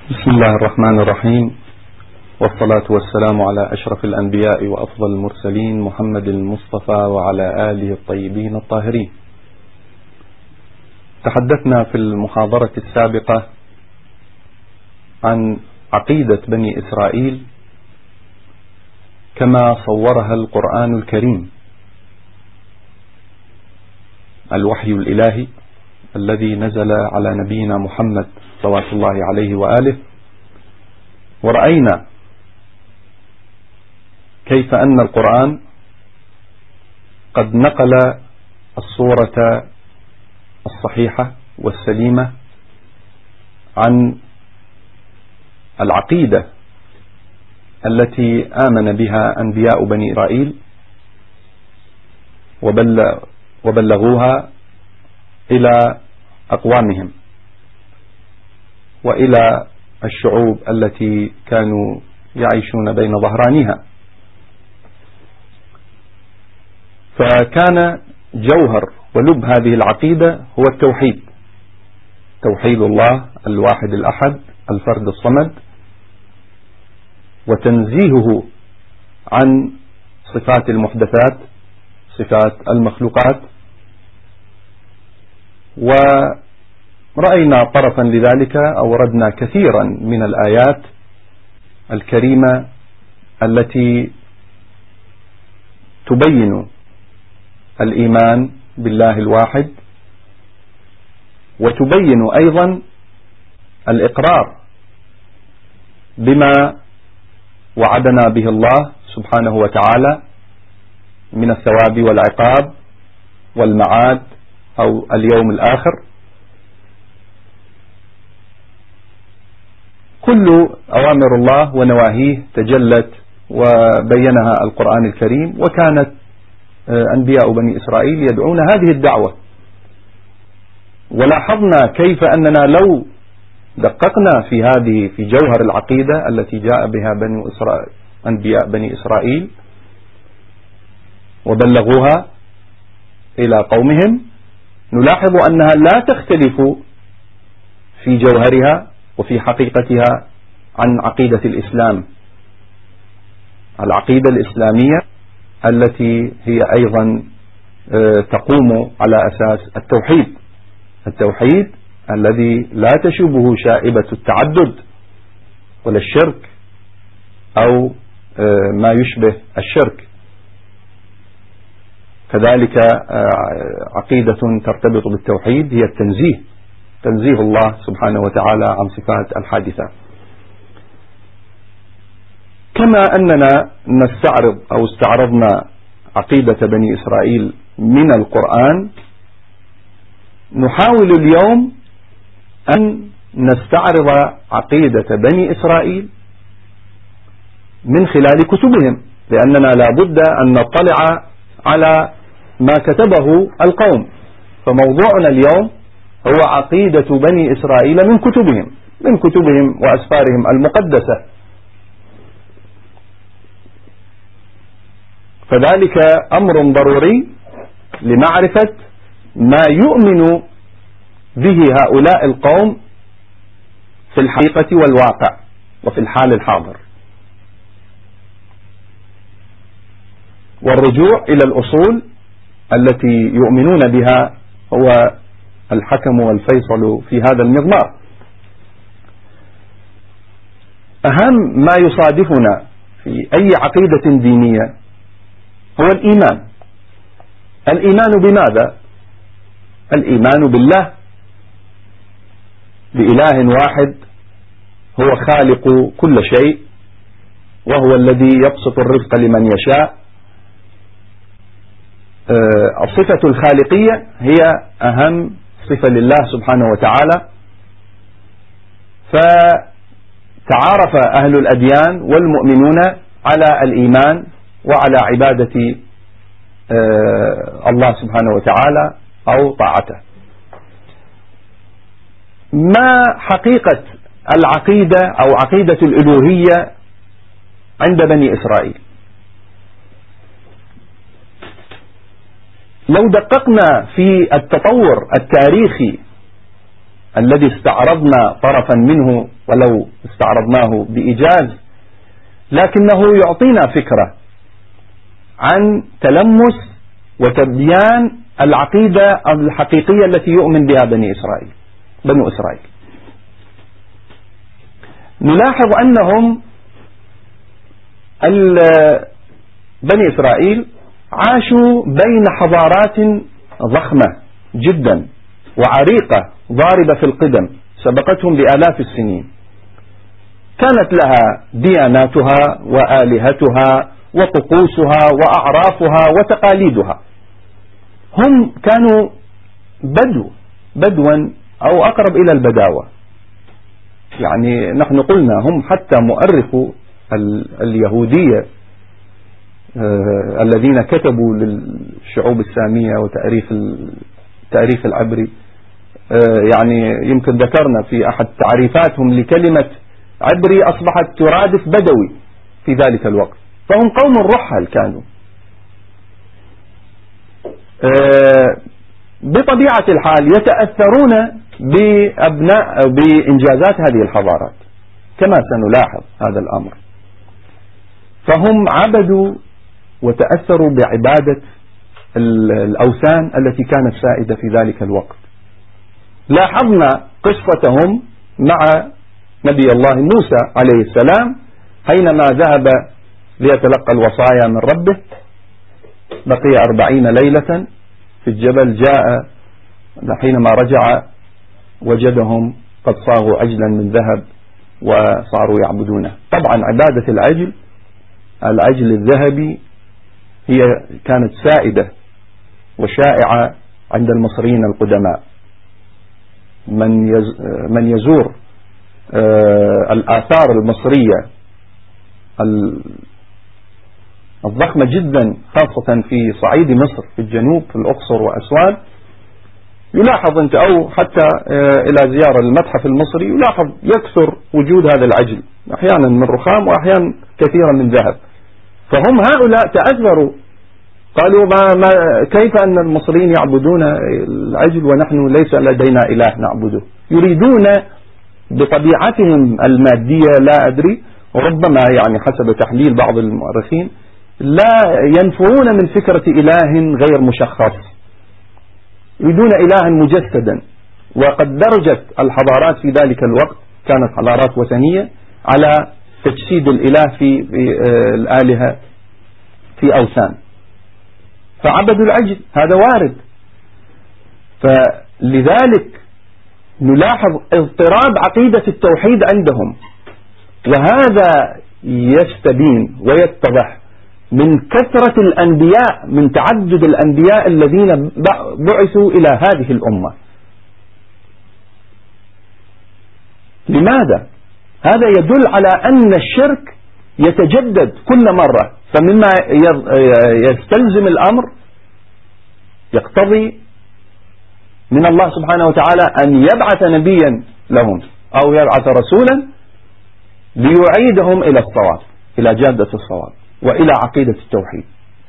بسم الله الرحمن الرحيم، والصلاة والسلام على أشرف الأنبياء وأفضل المرسلين محمد المصطفى وعلى آله الطيبين الطاهرين. تحدثنا في المحاضرة السابقة عن عقيدة بني إسرائيل كما صورها القرآن الكريم، الوحي الإلهي الذي نزل على نبينا محمد صلوات الله عليه وآله. ورأينا كيف أن القرآن قد نقل الصورة الصحيحة والسليمة عن العقيدة التي آمن بها أنبياء بني إسرائيل وبلغوها إلى أقوامهم وإلى الشعوب التي كانوا يعيشون بين ظهرانها. فكان جوهر ولب هذه العقيدة هو التوحيد، توحيد الله الواحد الأحد الفرد الصمد، وتنزيهه عن صفات المحدثات، صفات المخلوقات. ورأينا طرفا لذلك، أوردنا كثيرا من الآيات الكريمة التي تبين الإيمان بالله الواحد، وتبين أيضا الإقرار بما وعدنا به الله سبحانه وتعالى من الثواب والعقاب والمعاد أو اليوم الآخر. كل أوامر الله ونواهيه تجلت وبينها القرآن الكريم، وكانت أنبياء بني إسرائيل يدعون هذه الدعوة. ولاحظنا كيف أننا لو دققنا في جوهر العقيدة التي جاء بها أنبياء بني إسرائيل وبلغوها إلى قومهم، نلاحظ أنها لا تختلف في جوهرها وفي حقيقتها عن عقيدة الإسلام، العقيدة الإسلامية التي هي أيضا تقوم على أساس التوحيد الذي لا تشوبه شائبة التعدد ولا الشرك أو ما يشبه الشرك. كذلك عقيدة ترتبط بالتوحيد هي تنزيه الله سبحانه وتعالى عن صفات الحادثة. كما أننا نستعرض أو استعرضنا عقيدة بني إسرائيل من القرآن، نحاول اليوم أن نستعرض عقيدة بني إسرائيل من خلال كتبهم، لأننا لا بد أن نطلع على ما كتبه القوم. فموضوعنا اليوم هو عقيدة بني إسرائيل من كتبهم وأسفارهم المقدسة. فذلك أمر ضروري لمعرفة ما يؤمن به هؤلاء القوم في الحقيقة والواقع وفي الحال الحاضر، والرجوع إلى الأصول التي يؤمنون بها هو الحكم والفيصل في هذا المضمار. أهم ما يصادفنا في أي عقيدة دينية هو الإيمان بماذا؟ الإيمان بالله، بإله واحد هو خالق كل شيء، وهو الذي يبسط الرزق لمن يشاء. الصفة الخالقية هي أهم صفة لله سبحانه وتعالى. فتعارف أهل الأديان والمؤمنون على الإيمان وعلى عبادة الله سبحانه وتعالى أو طاعته. ما حقيقة العقيدة أو عقيدة الألوهية عند بني إسرائيل؟ لو دققنا في التطور التاريخي الذي استعرضنا طرفا منه ولو استعرضناه بإيجاز، لكنه يعطينا فكرة عن تلمس وتبيان العقيدة الحقيقية التي يؤمن بها بنو إسرائيل. نلاحظ أنهم بني إسرائيل عاشوا بين حضارات ضخمة جدا وعريقة ضاربة في القدم سبقتهم بآلاف السنين، كانت لها دياناتها وآلهتها وطقوسها وأعرافها وتقاليدها. هم كانوا بدوا أو أقرب إلى البداوة. يعني نحن قلنا هم حتى مؤرخو اليهودية الذين كتبوا للشعوب السامية وتأريخ العبري، يعني يمكن ذكرنا في أحد تعريفاتهم لكلمة عبري أصبحت ترادف بدوي في ذلك الوقت. فهم قوم رحل كانوا. بطبيعة الحال يتأثرون بإنجازات هذه الحضارات كما سنلاحظ هذا الأمر. فهم عبدوا وتأثروا بعبادة الأوثان التي كانت سائدة في ذلك الوقت. لاحظنا قصتهم مع نبي الله موسى عليه السلام حينما ذهب ليتلقى الوصايا من ربه، بقي 40 ليلة في الجبل، جاء حينما رجع وجدهم قد صاغوا عجلا من ذهب وصاروا يعبدونه. طبعا عبادة العجل الذهبي هي كانت سائدة وشائعة عند المصريين القدماء. من يزور الآثار المصرية الضخمة جدا خاصة في صعيد مصر في الجنوب في الأقصر وأسوان، يلاحظ أنت أو حتى إلى زيارة المتحف المصري يلاحظ يكثر وجود هذا العجل، أحيانا من رخام وأحيانا كثيرا من ذهب. فهم هؤلاء تأثروا، قالوا كيف أن المصريين يعبدون العجل ونحن ليس لدينا إله نعبده. يريدون بطبيعتهم المادية لا أدري، وربما يعني حسب تحليل بعض المؤرخين لا ينفرون من فكرة إله غير مشخص، يريدون إلها مجسدا. وقد درجت الحضارات في ذلك الوقت كانت حضارات وثنية على تجسيد الإله في الآلهة في أوثان، فعبدوا العجل، هذا وارد. فلذلك نلاحظ اضطراب عقيدة التوحيد عندهم، وهذا يستبين ويتضح من كثرة الأنبياء، من تعدد الأنبياء الذين بعثوا إلى هذه الأمة. لماذا؟ هذا يدل على أن الشرك يتجدد كل مرة، فمما يستلزم الأمر يقتضي من الله سبحانه وتعالى أن يبعث نبيا لهم أو يبعث رسولا ليعيدهم إلى الصواب، إلى جادة الصواب وإلى عقيدة التوحيد.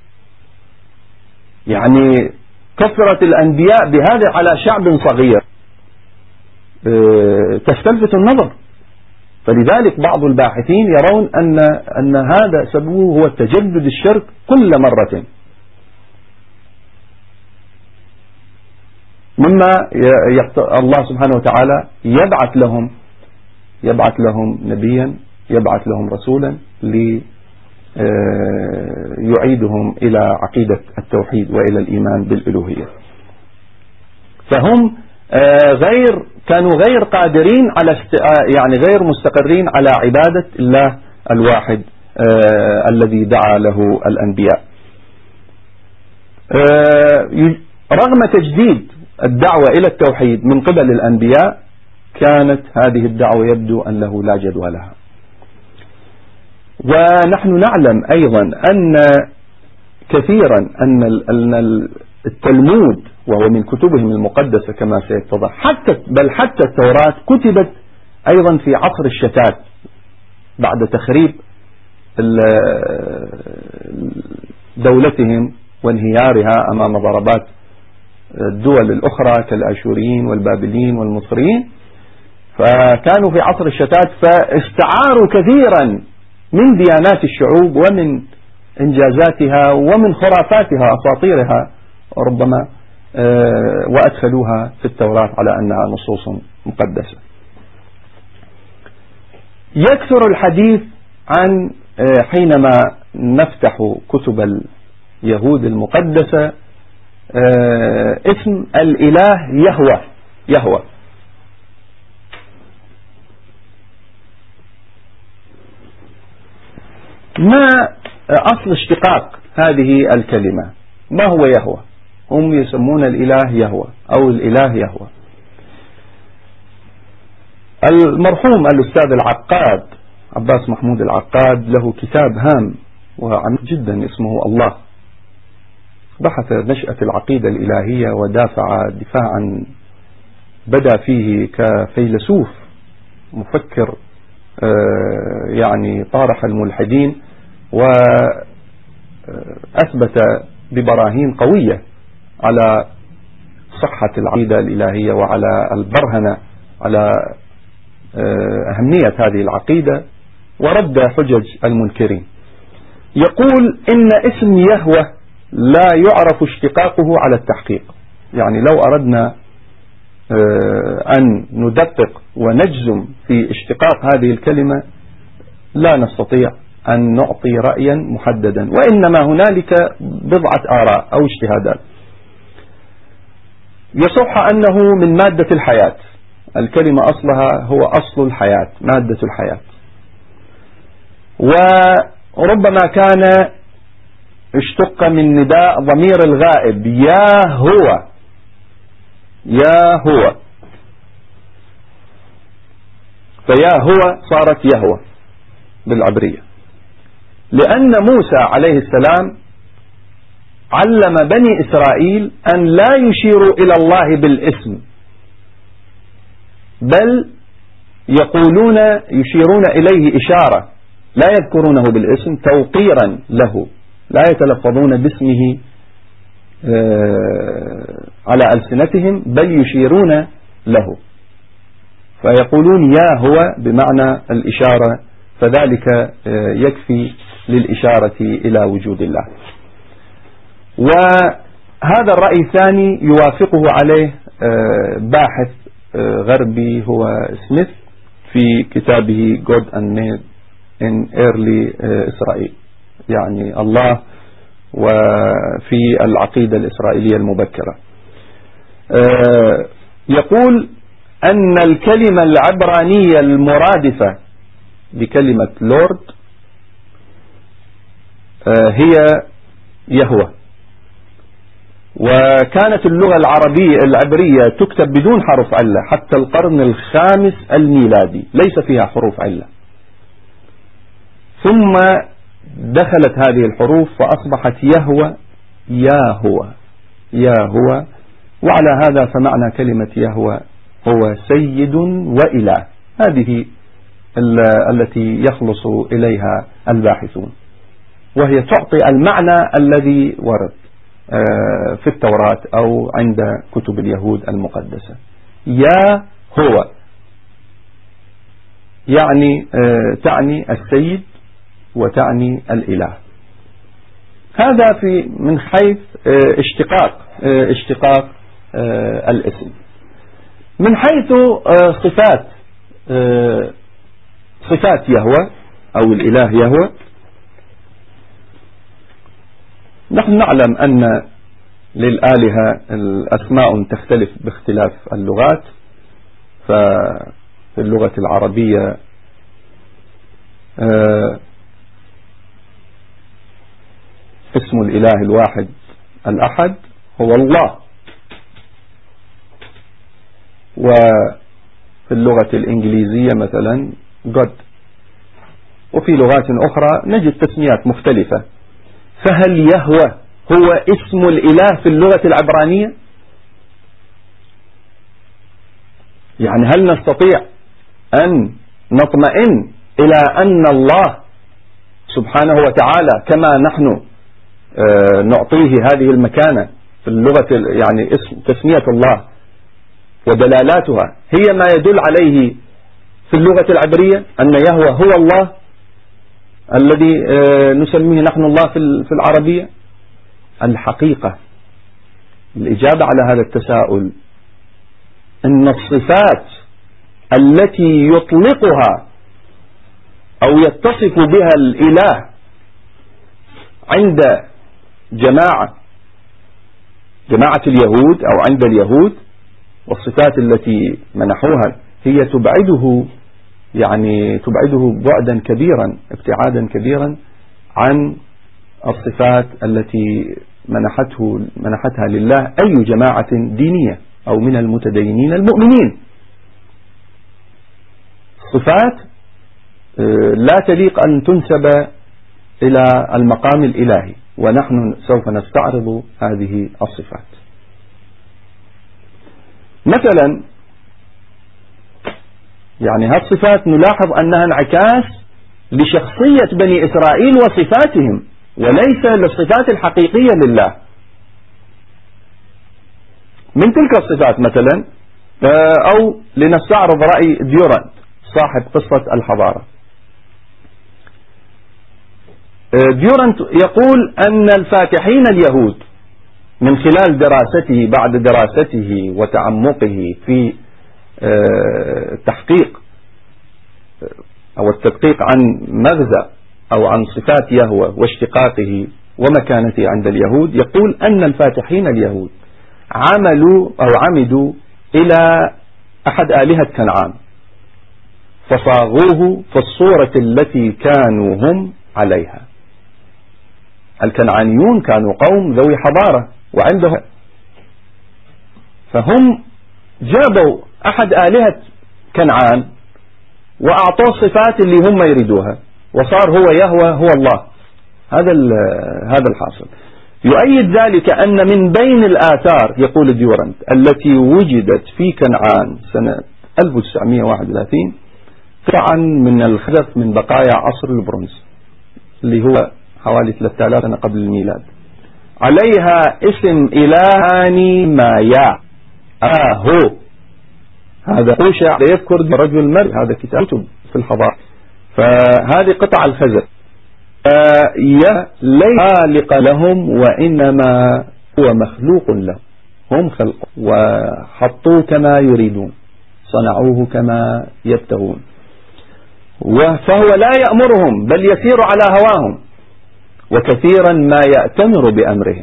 يعني كثرة الأنبياء بهذا على شعب صغير تستلفت النظر. فلذلك بعض الباحثين يرون أن هذا سببه هو تجدد الشرك كل مرة، مما الله سبحانه وتعالى يبعث لهم نبيا، يبعث لهم رسولا ليعيدهم إلى عقيدة التوحيد وإلى الإيمان بالإلوهية. فهم كانوا غير قادرين على يعني غير مستقرين على عبادة الله الواحد الذي دعا له الأنبياء. رغم تجديد الدعوة إلى التوحيد من قبل الأنبياء، كانت هذه الدعوة يبدو أن له لا جدوى لها. ونحن نعلم أيضا أن كثيرا أن التلمود وهو من كتبهم المقدسة كما سيتضح، بل حتى التوراة كتبت أيضا في عصر الشتات بعد تخريب دولتهم وانهيارها أمام ضربات الدول الأخرى كالآشوريين والبابليين والمصريين. فكانوا في عصر الشتات، فاستعاروا كثيرا من ديانات الشعوب ومن إنجازاتها ومن خرافاتها أساطيرها ربما، وأدخلوها في التوراة على أنها نصوص مقدسة. يكثر الحديث عن حينما نفتح كتب اليهود المقدسة اسم الإله يهوه. ما أصل اشتقاق هذه الكلمة؟ ما هو يهوه؟ هم يسمون الإله يهوه أو الإله يهوه. المرحوم الأستاذ العقاد عباس محمود العقاد له كتاب هام وعميق جدا اسمه الله، بحث نشأة العقيدة الإلهية ودافع دفاعا بدأ فيه كفيلسوف مفكر يعني طارح الملحدين، وأثبت ببراهين قوية على صحة العقيدة الإلهية وعلى البرهنة على أهمية هذه العقيدة، ورد حجج المنكرين. يقول إن اسم يهوه لا يعرف اشتقاقه على التحقيق، يعني لو أردنا أن ندقق ونجزم في اشتقاق هذه الكلمة لا نستطيع أن نعطي رأيا محددا، وإنما هنالك بضعة آراء أو اجتهادات. يصح أنه من مادة الحياة، الكلمة أصلها هو أصل الحياة، مادة الحياة، وربما كان اشتق من نداء ضمير الغائب يا هو، فيا هو صارت يهوه بالعبرية، لأن موسى عليه السلام علم بني إسرائيل أن لا يشيروا إلى الله بالاسم، بل يشيرون إليه إشارة، لا يذكرونه بالاسم توقيرا له، لا يتلفظون باسمه على ألسنتهم بل يشيرون له، فيقولون يا هو بمعنى الإشارة، فذلك يكفي للإشارة إلى وجود الله. وهذا الرأي الثاني يوافقه عليه باحث غربي هو سميث في كتابه God and Man in Early إسرائيل، يعني الله وفي العقيدة الإسرائيلية المبكرة. يقول أن الكلمة العبرانية المرادفة بكلمة لورد هي يهوه، وكانت اللغة العبرية تكتب بدون حرف علة حتى القرن الخامس الميلادي، ليس فيها حروف علة، ثم دخلت هذه الحروف فأصبحت يهوه يا هو. وعلى هذا فمعنى كلمة يهوه هو سيد وإله، هذه التي يخلص إليها الباحثون، وهي تعطي المعنى الذي ورد في التوراة أو عند كتب اليهود المقدسة. يا هو يعني تعني السيد وتعني الإله. هذا من حيث اشتقاق الاسم. من حيث صفات يهوه أو الإله يهوه، نحن نعلم أن للآلهة الأسماء تختلف باختلاف اللغات، ففي اللغة العربية اسم الإله الواحد الأحد هو الله، وفي اللغة الإنجليزية مثلا God، وفي لغات أخرى نجد تسميات مختلفة. فهل يهوه هو اسم الإله في اللغة العبرانية؟ يعني هل نستطيع أن نطمئن إلى أن الله سبحانه وتعالى كما نحن نعطيه هذه المكانة في اللغة، يعني اسم تسمية الله ودلالاتها هي ما يدل عليه في اللغة العبرية أن يهوه هو الله الذي نسميه نحن الله في العربية؟ الحقيقة الإجابة على هذا التساؤل أن الصفات التي يطلقها أو يتصف بها الإله عند جماعة اليهود أو عند اليهود، والصفات التي منحوها هي تبعده بعدا كبيرا، ابتعادا كبيرا عن الصفات التي منحتها لله أي جماعة دينية أو من المتدينين المؤمنين. صفات لا تليق أن تنسب إلى المقام الإلهي، ونحن سوف نستعرض هذه الصفات. مثلا هذه الصفات نلاحظ أنها انعكاس لشخصية بني إسرائيل وصفاتهم، وليس للصفات الحقيقية لله. من تلك الصفات مثلا، أو لنستعرض رأي ديورانت صاحب قصة الحضارة. ديورانت يقول أن الفاتحين اليهود من خلال دراسته بعد دراسته وتعمقه في التحقيق أو التدقيق عن مغزى أو عن صفات يهوه واشتقاقه ومكانته عند اليهود، يقول أن الفاتحين اليهود عمدوا إلى أحد آلهة كنعان فصاغوه في الصورة التي كانوا هم عليها. الكنعانيون كانوا قوم ذوي حضارة وعندهم، فهم جابوا أحد آلهة كنعان وأعطوه الصفات اللي هم يريدوها، وصار هو يهوه هو الله. هذا الحاصل. يؤيد ذلك أن من بين الآثار، يقول ديورانت، التي وجدت في كنعان سنة 1931 قطعا من الخزف من بقايا عصر البرونز اللي هو حوالي 3000 سنة قبل الميلاد، عليها اسم إلهاني مايا هو. هذا قوشع يذكر رجل مرء، هذا كتاب في الحضارة. فهذه قطع الخزف ليس خالق لهم وإنما هو مخلوق لهم. هم خلقوا وحطوه كما يريدون، صنعوه كما يبتغون، فهو لا يأمرهم بل يسير على هواهم، وكثيرا ما يأتمر بأمرهم.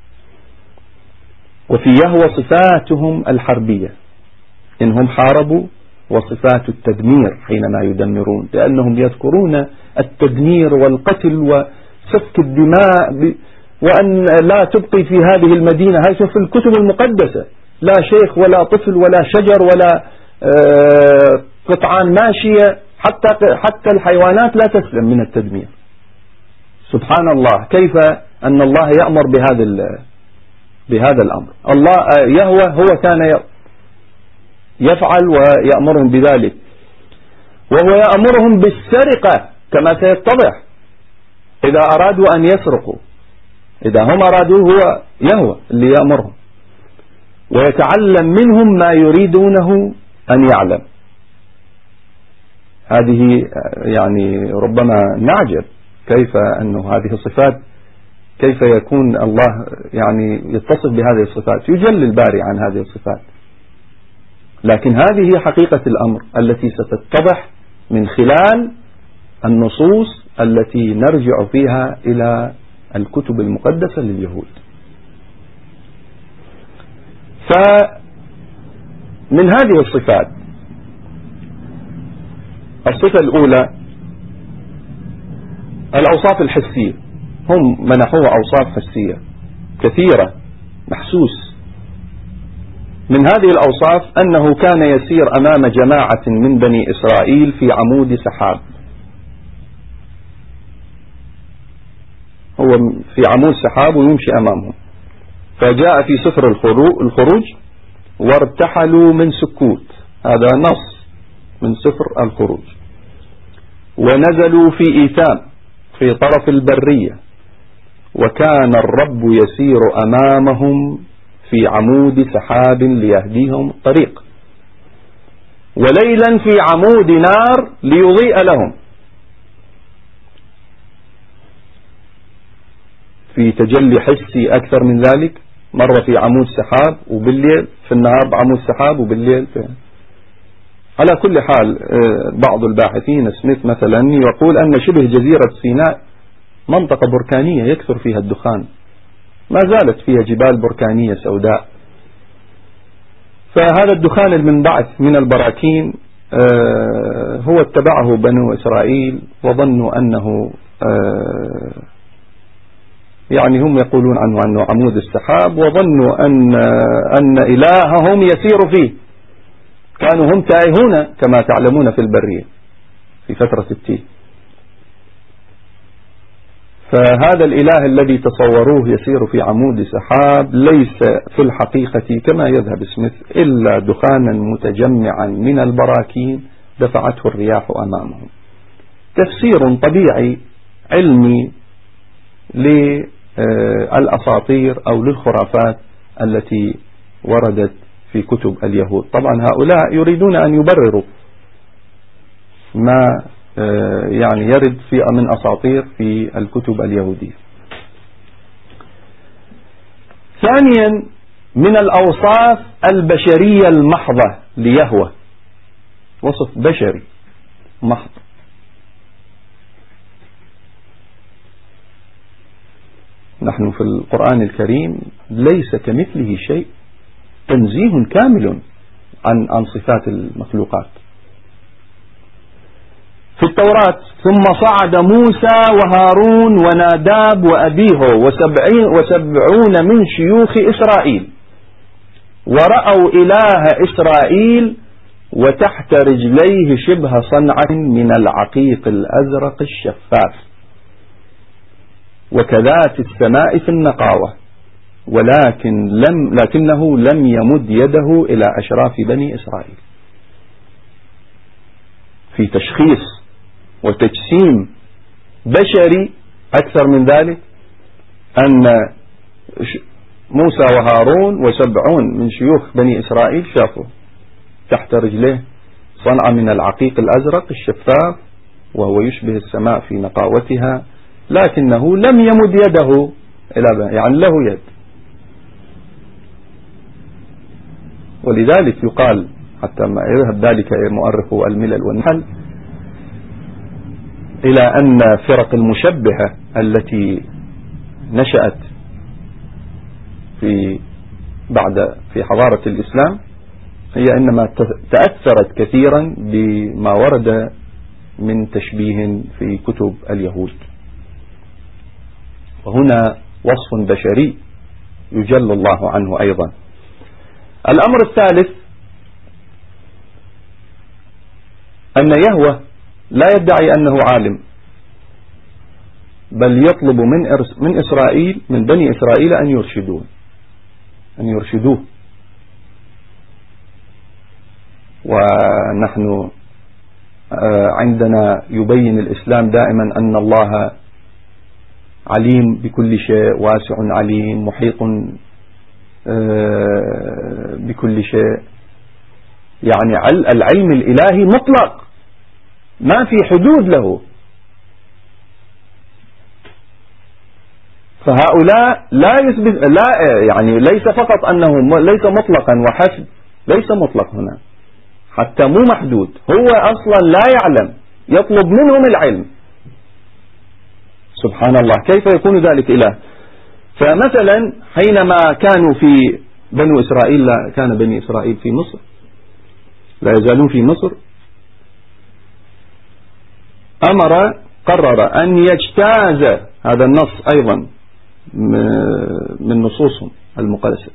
وفي يهوه صفاتهم الحربية إنهم حاربوا، وصفات التدمير حينما يدمرون، لأنهم يذكرون التدمير والقتل وسفك الدماء، وأن لا تبقي في هذه المدينة، هذا في الكتب المقدسة، لا شيخ ولا طفل ولا شجر ولا قطعان ماشية، حتى الحيوانات لا تسلم من التدمير. سبحان الله، كيف أن الله يأمر بهذا الأمر. الله يهوه هو كان يفعل ويأمرهم بذلك، وهو يأمرهم بالسرقة كما سيتضح إذا أرادوا أن يسرقوا. إذا هم أرادوا هو يهوه اللي يأمرهم، ويتعلم منهم ما يريدونه أن يعلم. هذه ربما نعجب كيف أن هذه الصفات، كيف يكون الله يتصف بهذه الصفات، يجل الباري عن هذه الصفات. لكن هذه حقيقة الأمر التي ستتضح من خلال النصوص التي نرجع فيها إلى الكتب المقدسة لليهود. فمن هذه الصفات، الصفة الأولى الأوصاف الحسية. هم منحوه أوصاف حسية كثيرة محسوس. من هذه الأوصاف أنه كان يسير أمام جماعة من بني إسرائيل في عمود سحاب. هو في عمود سحاب ويمشي أمامهم. فجاء في سفر الخروج وارتحلوا من سكوت، هذا نص من سفر الخروج، ونزلوا في إيثام في طرف البرية، وكان الرب يسير أمامهم في عمود سحاب ليهديهم طريق. وليلا في عمود نار ليضيء لهم. في تجلي حسي أكثر من ذلك؟ مرة في عمود سحاب وبالليل، في النهار بعمود سحاب وبالليل على كل حال بعض الباحثين سميث مثلا يقول أن شبه جزيرة سيناء منطقة بركانية يكثر فيها الدخان، ما زالت فيها جبال بركانية سوداء. فهذا الدخان المنبعث من البراكين هو اتبعه بنو إسرائيل وظنوا أنه يعني هم يقولون عنه أنه عمود السحاب، وظنوا أن إلههم يسير فيه. كانوا هم تائهون كما تعلمون في البرية في فترة التيه. فهذا الإله الذي تصوروه يسير في عمود سحاب ليس في الحقيقة كما يذهب سميث إلا دخانا متجمعا من البراكين دفعته الرياح أمامهم. تفسير طبيعي علمي للأساطير أو للخرافات التي وردت في كتب اليهود. طبعا هؤلاء يريدون أن يبرروا ما يعني يرد في من أساطير في الكتب اليهودية. ثانيا من الأوصاف البشرية المحضة ليهوه، وصف بشري محض. نحن في القرآن الكريم ليس كمثله شيء، تنزيه كامل عن صفات المخلوقات. في التوراة ثم صعد موسى وهارون وناداب وأبيه وسبعون من شيوخ إسرائيل ورأوا إله إسرائيل وتحت رجليه شبه صنعة من العقيق الأزرق الشفاف وكذات السماء في النقاوة، لكنه لم يمد يده إلى أشراف بني إسرائيل. في تشخيص وتجسيم بشري أكثر من ذلك أن موسى وهارون وسبعون من شيوخ بني إسرائيل شافوا تحت رجليه صنعة من العقيق الأزرق الشفاف وهو يشبه السماء في نقاوتها، لكنه لم يمد يده إلى يعني له يد. ولذلك يقال حتى ما يذهب ذلك مؤرخو الملل والنحل إلى أن فرق المشبهة التي نشأت في حضارة الإسلام هي إنما تأثرت كثيرا بما ورد من تشبيه في كتب اليهود. وهنا وصف بشري يجل الله عنه أيضا. الأمر الثالث أن يهوه لا يدعي أنه عالم، بل يطلب من إسرائيل من بني إسرائيل أن يرشدوه. ونحن عندنا يبين الإسلام دائما أن الله عليم بكل شيء، واسع عليم، محيط بكل شيء. يعني العلم الإلهي مطلق ما في حدود له. فهؤلاء يعني ليس فقط أنه ليس مطلقا وحسب، ليس مطلق هنا حتى مو محدود، هو أصلا لا يعلم، يطلب منهم العلم. سبحان الله، كيف يكون ذلك إله؟ فمثلا حينما كانوا في بنو إسرائيل، كان بني إسرائيل في مصر، لا يزالون في مصر، قرر أن يجتاز، هذا النص أيضا من نصوصهم المقدسة،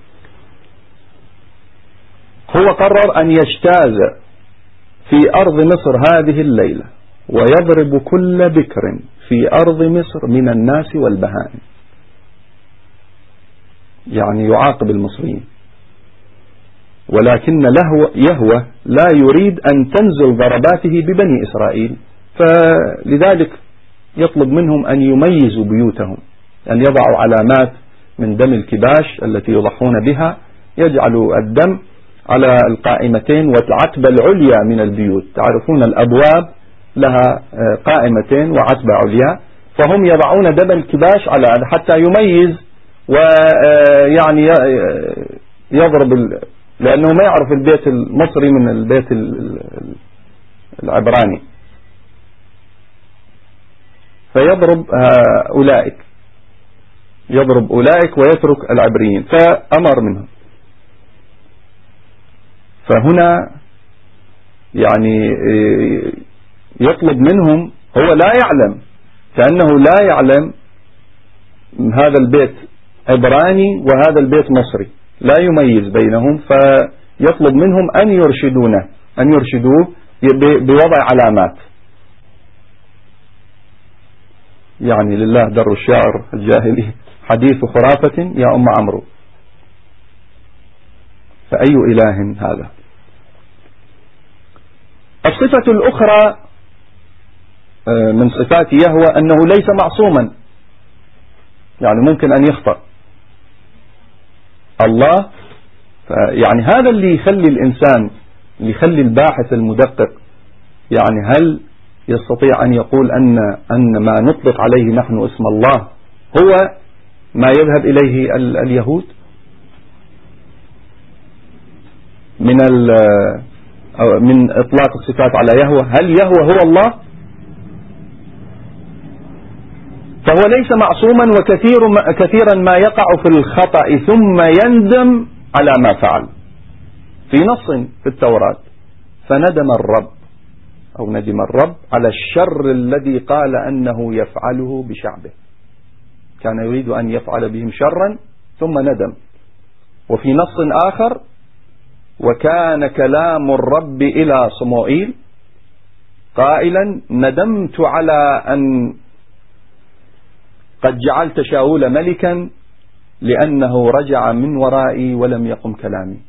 هو قرر أن يجتاز في أرض مصر هذه الليلة ويضرب كل بكر في أرض مصر من الناس والبهائم، يعني يعاقب المصريين. ولكن يهوه لا يريد أن تنزل ضرباته ببني إسرائيل، فلذلك يطلب منهم أن يميزوا بيوتهم، أن يضعوا علامات من دم الكباش التي يضحون بها، يجعلوا الدم على القائمتين والعتبة العليا من البيوت. تعرفون الأبواب لها قائمتين وعتبة عليا، فهم يضعون دب الكباش على هذا حتى يميز ويعني يضرب لأنه ما يعرف البيت المصري من البيت العبراني، فيضرب أولئك ويترك العبريين، فأمر منهم. فهنا يعني يطلب منهم، هو لا يعلم، كأنه لا يعلم هذا البيت عبراني وهذا البيت مصري، لا يميز بينهم، فيطلب منهم أن يرشدوه بوضع علامات. يعني لله در الشعر الجاهلي حديث خرافة يا أم عمرو، فأي إله هذا. الصفة الأخرى من صفات يهوى أنه ليس معصوما، يعني ممكن أن يخطأ الله. يعني هذا اللي يخلي الإنسان، اللي يخلي الباحث المدقق، يعني هل يستطيع أن يقول أن ما نطلق عليه نحن اسم الله هو ما يذهب إليه اليهود من إطلاق الصفات على يهوى؟ هل يهوى هو الله؟ فهو ليس معصوما، وكثيرا ما يقع في الخطأ ثم يندم على ما فعل. في نص في التوراة: فندم الرب أو ندم الرب على الشر الذي قال أنه يفعله بشعبه. كان يريد أن يفعل بهم شرا ثم ندم. وفي نص آخر: وكان كلام الرب إلى صموئيل قائلا ندمت على أن قد جعلت شاول ملكا لأنه رجع من ورائي ولم يقم كلامي.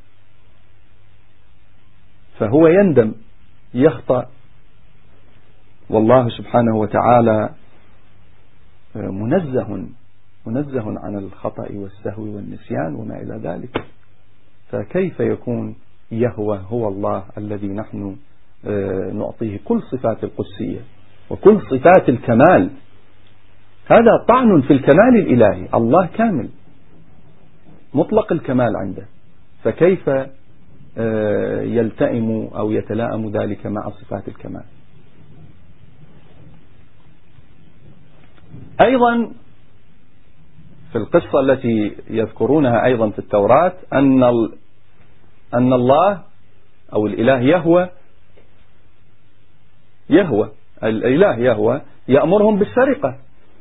فهو يندم، يخطأ، والله سبحانه وتعالى منزه عن الخطأ والسهو والنسيان وما إلى ذلك. فكيف يكون يهوى هو الله الذي نحن نعطيه كل صفات القدسية وكل صفات الكمال؟ هذا طعن في الكمال الإلهي. الله كامل مطلق الكمال عنده، فكيف يلتئم أو يتلائم ذلك مع صفات الكمال؟ أيضا في القصة التي يذكرونها أيضا في التوراة أن الله أو الإله الإله يهوى يأمرهم بالسرقة.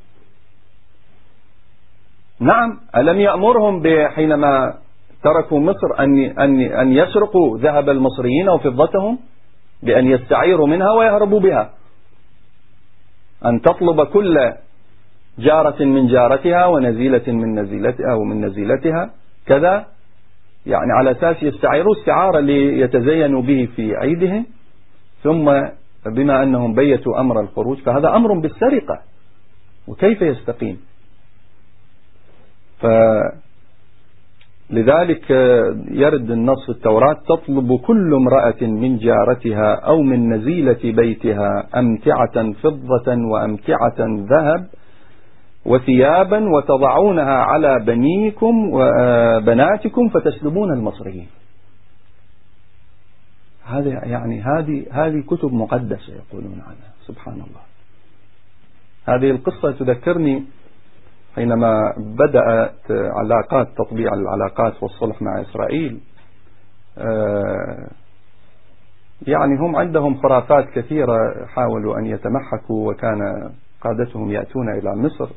نعم، ألم يأمرهم حينما تركوا مصر أن يسرقوا ذهب المصريين وفضتهم، بأن يستعيروا منها ويهربوا بها، أن تطلب كل جارة من جارتها ونزيلة من نزيلتها ومن نزيلتها كذا، يعني على أساس يستعيروا استعارة ليتزينوا به في عيدهم، ثم بما أنهم بيتوا أمر الخروج فهذا أمر بالسرقة، وكيف يستقيم؟ لذلك يرد النص في التوراة: تطلب كل امرأة من جارتها أو من نزيلة بيتها أمتعة فضة وأمتعة ذهب وثيابا وتضعونها على بنيكم وبناتكم فتسلبون المصريين. هذا يعني هذه كتب مقدسة يقولون عنها، سبحان الله. هذه القصة تذكرني حينما بدأت علاقات تطبيع العلاقات والصلح مع إسرائيل. يعني هم عندهم خرافات كثيرة، حاولوا أن يتمحكوا، وكان قادتهم يأتون إلى مصر،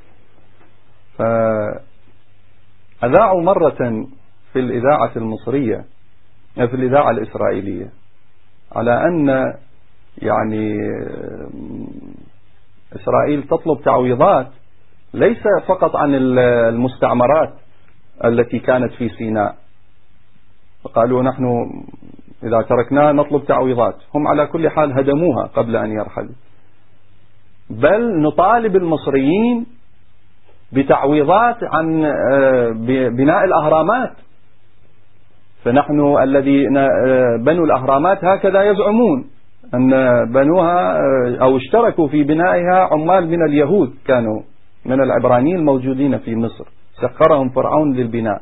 فأذاعوا مرة في الإذاعة المصرية في الإذاعة الإسرائيلية على أن يعني إسرائيل تطلب تعويضات ليس فقط عن المستعمرات التي كانت في سيناء، فقالوا نحن إذا تركناها نطلب تعويضات. هم على كل حال هدموها قبل أن يرحلوا، بل نطالب المصريين بتعويضات عن بناء الأهرامات. فنحن الذين بنوا الأهرامات هكذا يزعمون أن بنوها أو اشتركوا في بنائها عمال من اليهود، كانوا من العبرانيين الموجودين في مصر، سخرهم فرعون للبناء.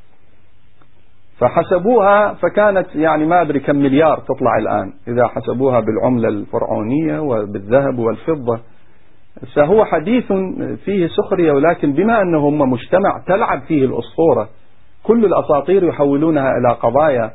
فحسبوها فكانت يعني ما أدري كم مليار تطلع الآن إذا حسبوها بالعملة الفرعونية وبالذهب والفضة. فهو حديث فيه سخرية، ولكن بما أنه هم مجتمع تلعب فيه الأسطورة، كل الأساطير يحولونها إلى قضايا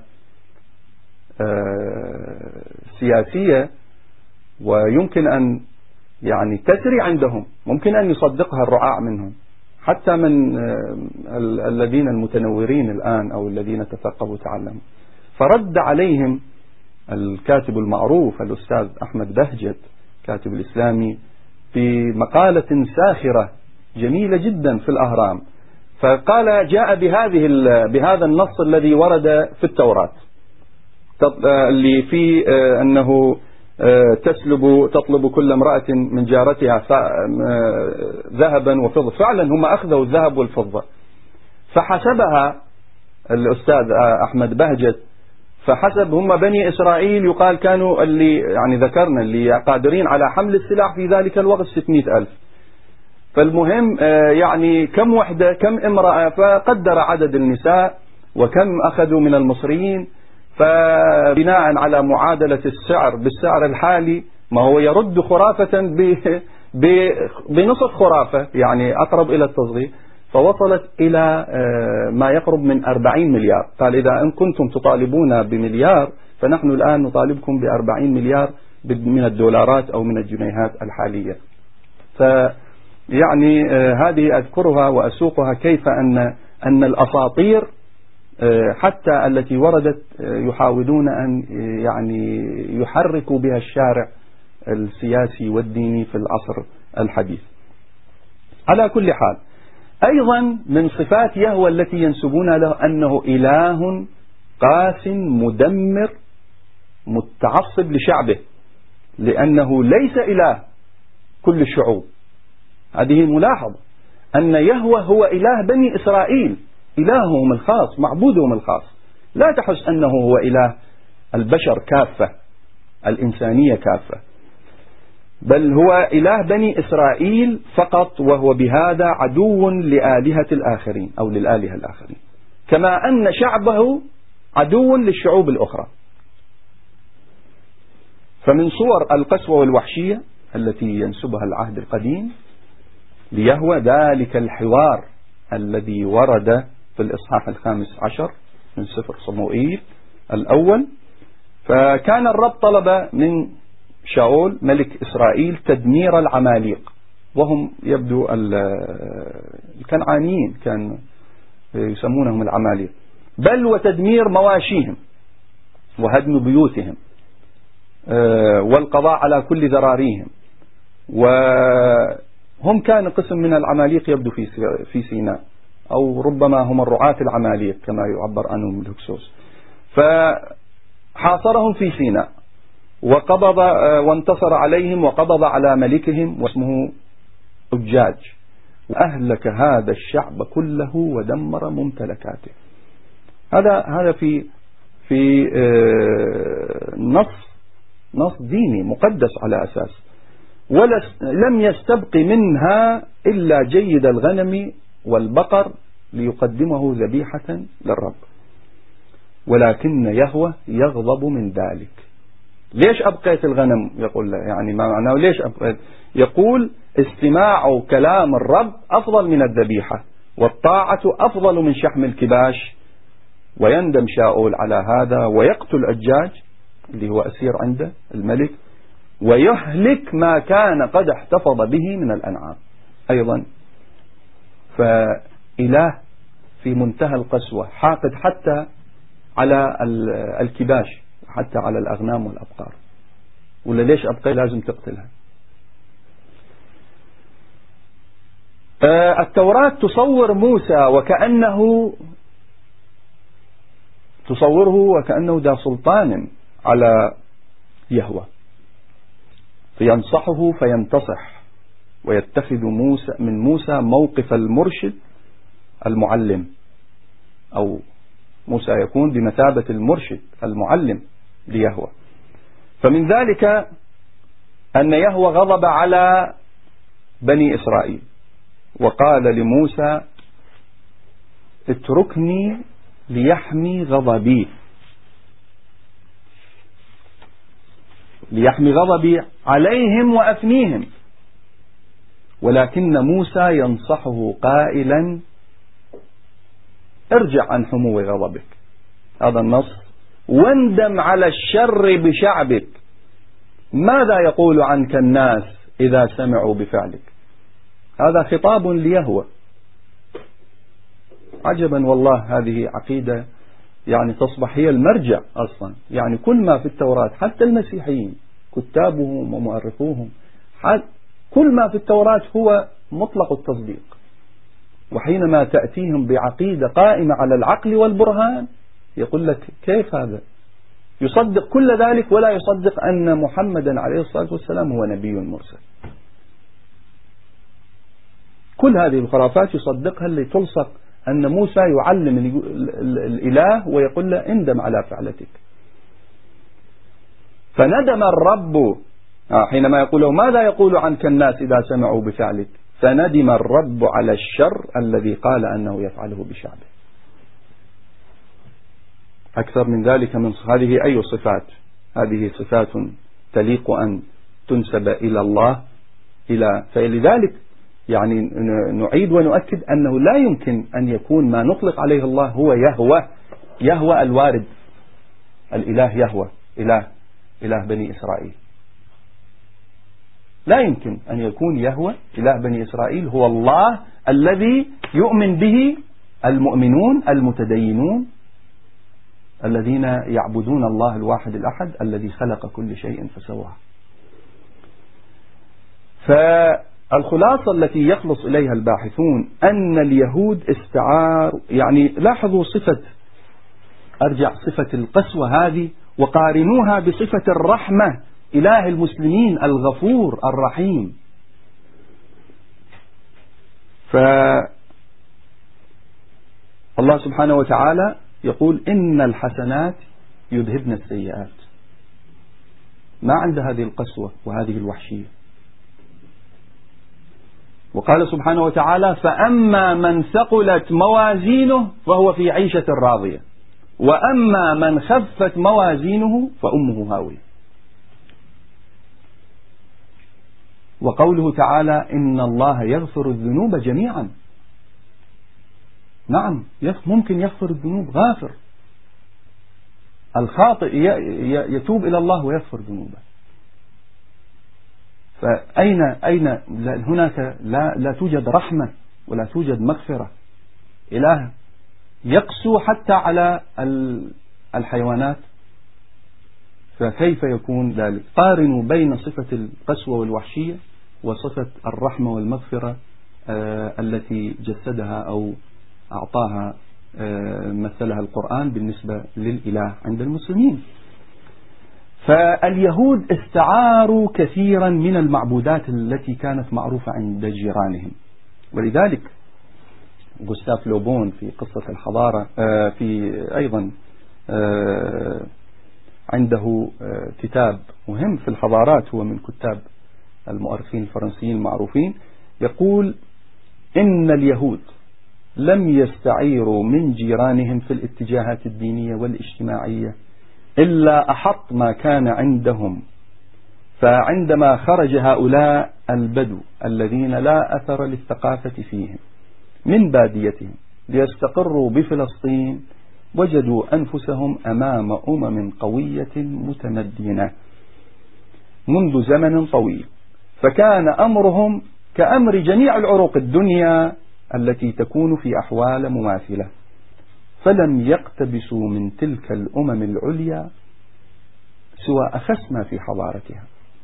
سياسية، ويمكن أن يعني تسري عندهم، ممكن أن يصدقها الرعاع منهم، حتى من الذين المتنورين الآن أو الذين تثقفوا وتعلموا. فرد عليهم الكاتب المعروف الأستاذ أحمد بهجت كاتب الإسلامي بمقالة ساخرة جميلة جدا في الأهرام، فقال جاء بهذا النص الذي ورد في التوراة اللي فيه أنه تطلب كل امرأة من جارتها ذهبا وفضة. فعلا هم أخذوا الذهب والفضة، فحسبها الأستاذ أحمد بهجت، فحسب هم بني إسرائيل يقال كانوا اللي يعني ذكرنا اللي قادرين على حمل السلاح في ذلك الوقت 600,000. فالمهم يعني كم وحدة كم امرأة، فقدر عدد النساء وكم أخذوا من المصريين، فبناء على معادلة السعر بالسعر الحالي ما هو يرد خرافة بنصف خرافة، يعني أقرب إلى التصغير، فوصلت إلى ما يقرب من 40 مليار. قال إذا أن كنتم تطالبون بمليار فنحن الآن نطالبكم ب40 مليار من الدولارات أو من الجنيهات الحالية. فيعني هذه أذكرها وأسوقها كيف أن الأساطير حتى التي وردت يحاولون أن يعني يحركوا بها الشارع السياسي والديني في العصر الحديث. على كل حال، أيضا من صفات يهوه التي ينسبون له أنه إله قاس مدمر متعصب لشعبه، لأنه ليس إله كل الشعوب. هذه ملاحظة أن يهوه هو إله بني إسرائيل، إلههم الخاص، معبودهم الخاص. لا تحس أنه هو إله البشر كافة، الإنسانية كافة، بل هو إله بني إسرائيل فقط، وهو بهذا عدو لآلهة الآخرين أو للآلهة الآخرين، كما أن شعبه عدو للشعوب الأخرى. فمن صور القسوة والوحشية التي ينسبها العهد القديم ليهوه ذلك الحوار الذي ورد في الإصحاح 15 من سفر صموئيل الأول. فكان الرب طلب من شاول ملك إسرائيل تدمير العماليق، وهم يبدو الكنعانيين كانوا يسمونهم العماليق، بل وتدمير مواشيهم وهدم بيوتهم والقضاء على كل ذراريهم. وهم كان قسم من العماليق يبدو في سيناء، أو ربما هم الرعاة العماليق كما يعبر عنهم الهكسوس. فحاصرهم في سيناء وقبض وانتصر عليهم وقبض على ملكهم واسمه أجاج، وأهلك هذا الشعب كله ودمر ممتلكاته. هذا في نص ديني مقدس على أساس، ولم يستبق منها إلا جيد الغنم والبقر ليقدمه ذبيحة للرب، ولكن يهوه يغضب من ذلك. ليش أبقيت الغنم؟ يقول له يعني ما معناه ليش أبقيت؟ يقول استماع كلام الرب أفضل من الذبيحة، والطاعة أفضل من شحم الكباش. ويندم شاول على هذا ويقتل أجاج اللي هو أسير عنده الملك، ويهلك ما كان قد احتفظ به من الأنعام أيضا. فإله في منتهى القسوة، حاقد حتى على الكباش، حتى على الأغنام والأبقار. ولا ليش أبقي لازم تقتلها. التوراة تصوره وكأنه ذا سلطان على يهوه، فينصحه فينتصح، ويتخذ من موسى موقف المرشد المعلم، أو موسى يكون بمثابة المرشد المعلم ليهوى. فمن ذلك أن يهوى غضب على بني إسرائيل وقال لموسى اتركني ليحمي غضبي عليهم وأفنيهم. ولكن موسى ينصحه قائلا ارجع عن حمو غضبك، هذا النص، واندم على الشر بشعبك، ماذا يقول عنك الناس إذا سمعوا بفعلك. هذا خطاب ليهوى. عجبا والله، هذه عقيدة يعني تصبح هي المرجع أصلا. يعني كل ما في التوراة حتى المسيحيين كتابهم ومؤرخوهم كل ما في التوراة هو مطلق التصديق، وحينما تأتيهم بعقيدة قائمة على العقل والبرهان يقول لك كيف هذا؟ يصدق كل ذلك ولا يصدق أن محمدا عليه الصلاة والسلام هو نبي مرسل. كل هذه الخرافات يصدقها اللي تلصق أن موسى يعلم الإله ويقول له اندم على فعلتك. فندم الرب حينما يقول له ماذا يقول عنك الناس إذا سمعوا بفعلك، فندم الرب على الشر الذي قال أنه يفعله بشعبه. أكثر من ذلك من هذه أي صفات؟ هذه صفات تليق أن تنسب إلى الله. فلذلك يعني نعيد ونؤكد أنه لا يمكن أن يكون ما نطلق عليه الله هو يهوى الوارد، الإله يهوى إله بني إسرائيل. لا يمكن أن يكون يهوى إله بني إسرائيل هو الله الذي يؤمن به المؤمنون المتدينون الذين يعبدون الله الواحد الأحد الذي خلق كل شيء فسواه. فالخلاصة التي يخلص إليها الباحثون أن اليهود استعار، يعني لاحظوا صفة القسوة هذه وقارنوها بصفة الرحمة، إله المسلمين الغفور الرحيم. فالله سبحانه وتعالى يقول إن الحسنات يذهبن السيئات، ما عند هذه القسوة وهذه الوحشية. وقال سبحانه وتعالى فأما من ثقلت موازينه فهو في عيشة راضية وأما من خفت موازينه فأمه هاوية. وقوله تعالى إن الله يغفر الذنوب جميعا، نعم ممكن يغفر الذنوب، غافر. الخاطئ يتوب إلى الله ويغفر ذنوبه. فأين هناك لا توجد رحمة ولا توجد مغفرة. إله يقسو حتى على الحيوانات، فكيف يكون ذلك؟ قارنوا بين صفة القسوة والوحشية وصفة الرحمة والمغفرة التي جسدها أو أعطاها مثلها القرآن بالنسبة للإله عند المسلمين. فاليهود استعاروا كثيرا من المعبودات التي كانت معروفة عند جيرانهم. ولذلك غوستاف لوبون في قصة الحضارة في أيضا عنده كتاب مهم في الحضارات، هو من كتاب المؤرخين الفرنسيين المعروفين، يقول إن اليهود لم يستعيروا من جيرانهم في الاتجاهات الدينية والاجتماعية إلا أحط ما كان عندهم. فعندما خرج هؤلاء البدو الذين لا أثر للثقافة فيهم من باديتهم ليستقروا بفلسطين وجدوا أنفسهم أمام قوية متمدنة منذ زمن طويل، فكان أمرهم كأمر جميع العروق الدنيا التي تكون في أحوال مماثلة، فلم يقتبسوا من تلك الأمم العليا سوى أخس ما في حضارتها،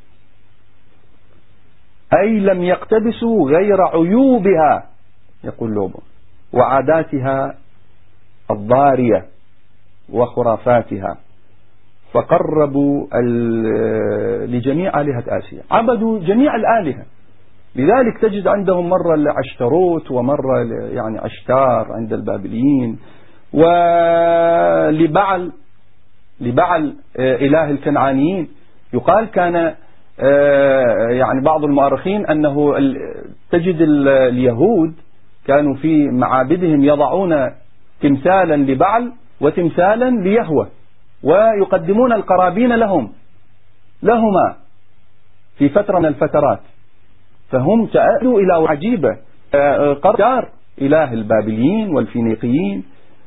أي لم يقتبسوا غير عيوبها يقول لوبون وعاداتها الضارية وخرافاتها، فقربوا لجميع آلهة آسيا، عبدوا جميع الآلهة. لذلك تجد عندهم مرة لعشتروت ومرة يعني عشتار عند البابليين، لبعل إله الكنعانيين. يقال كان يعني بعض المؤرخين أنه تجد اليهود كانوا في معابدهم يضعون تمثالا لبعل وتمثالا ليهوه، ويقدمون القرابين لهما في فترة من الفترات. فهم تألوا إلى عجيبة، قرار إله البابليين والفينيقيين،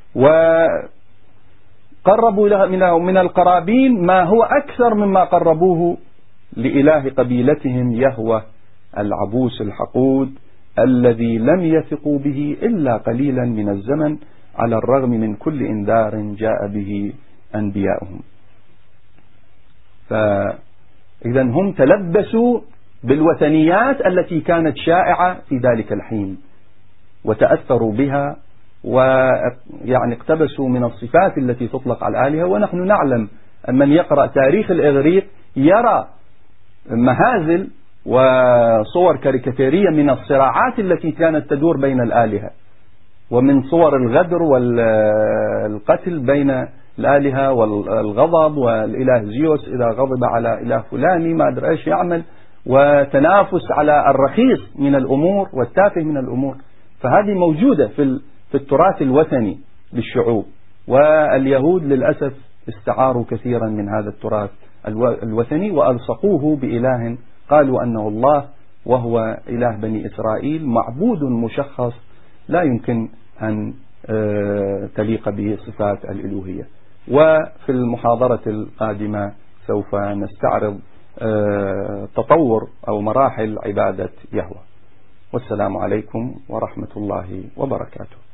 وقربوا له من القرابين ما هو أكثر مما قربوه لإله قبيلتهم يهوه العبوس الحقود الذي لم يثقوا به إلا قليلا من الزمن، على الرغم من كل إنذار جاء به أنبياؤهم. فإذا هم تلبسوا بالوثنيات التي كانت شائعة في ذلك الحين وتأثروا بها، ويعني اقتبسوا من الصفات التي تطلق على الآلهة. ونحن نعلم أن من يقرأ تاريخ الإغريق يرى مهازل وصور كاريكاتيرية من الصراعات التي كانت تدور بين الآلهة، ومن صور الغدر والقتل بين الآلهة والغضب، والإله زيوس إذا غضب على إله فلاني ما أدري إيش يعمل، وتنافس على الرخيص من الأمور والتافه من الأمور. فهذه موجودة في التراث الوثني للشعوب، واليهود للأسف استعاروا كثيرا من هذا التراث الوثني وألصقوه بإله قالوا أنه الله، وهو إله بني إسرائيل معبود مشخص لا يمكن أن تليق به صفات الإلوهية. وفي المحاضرة القادمة سوف نستعرض تطور أو مراحل عبادة يهوه. والسلام عليكم ورحمة الله وبركاته.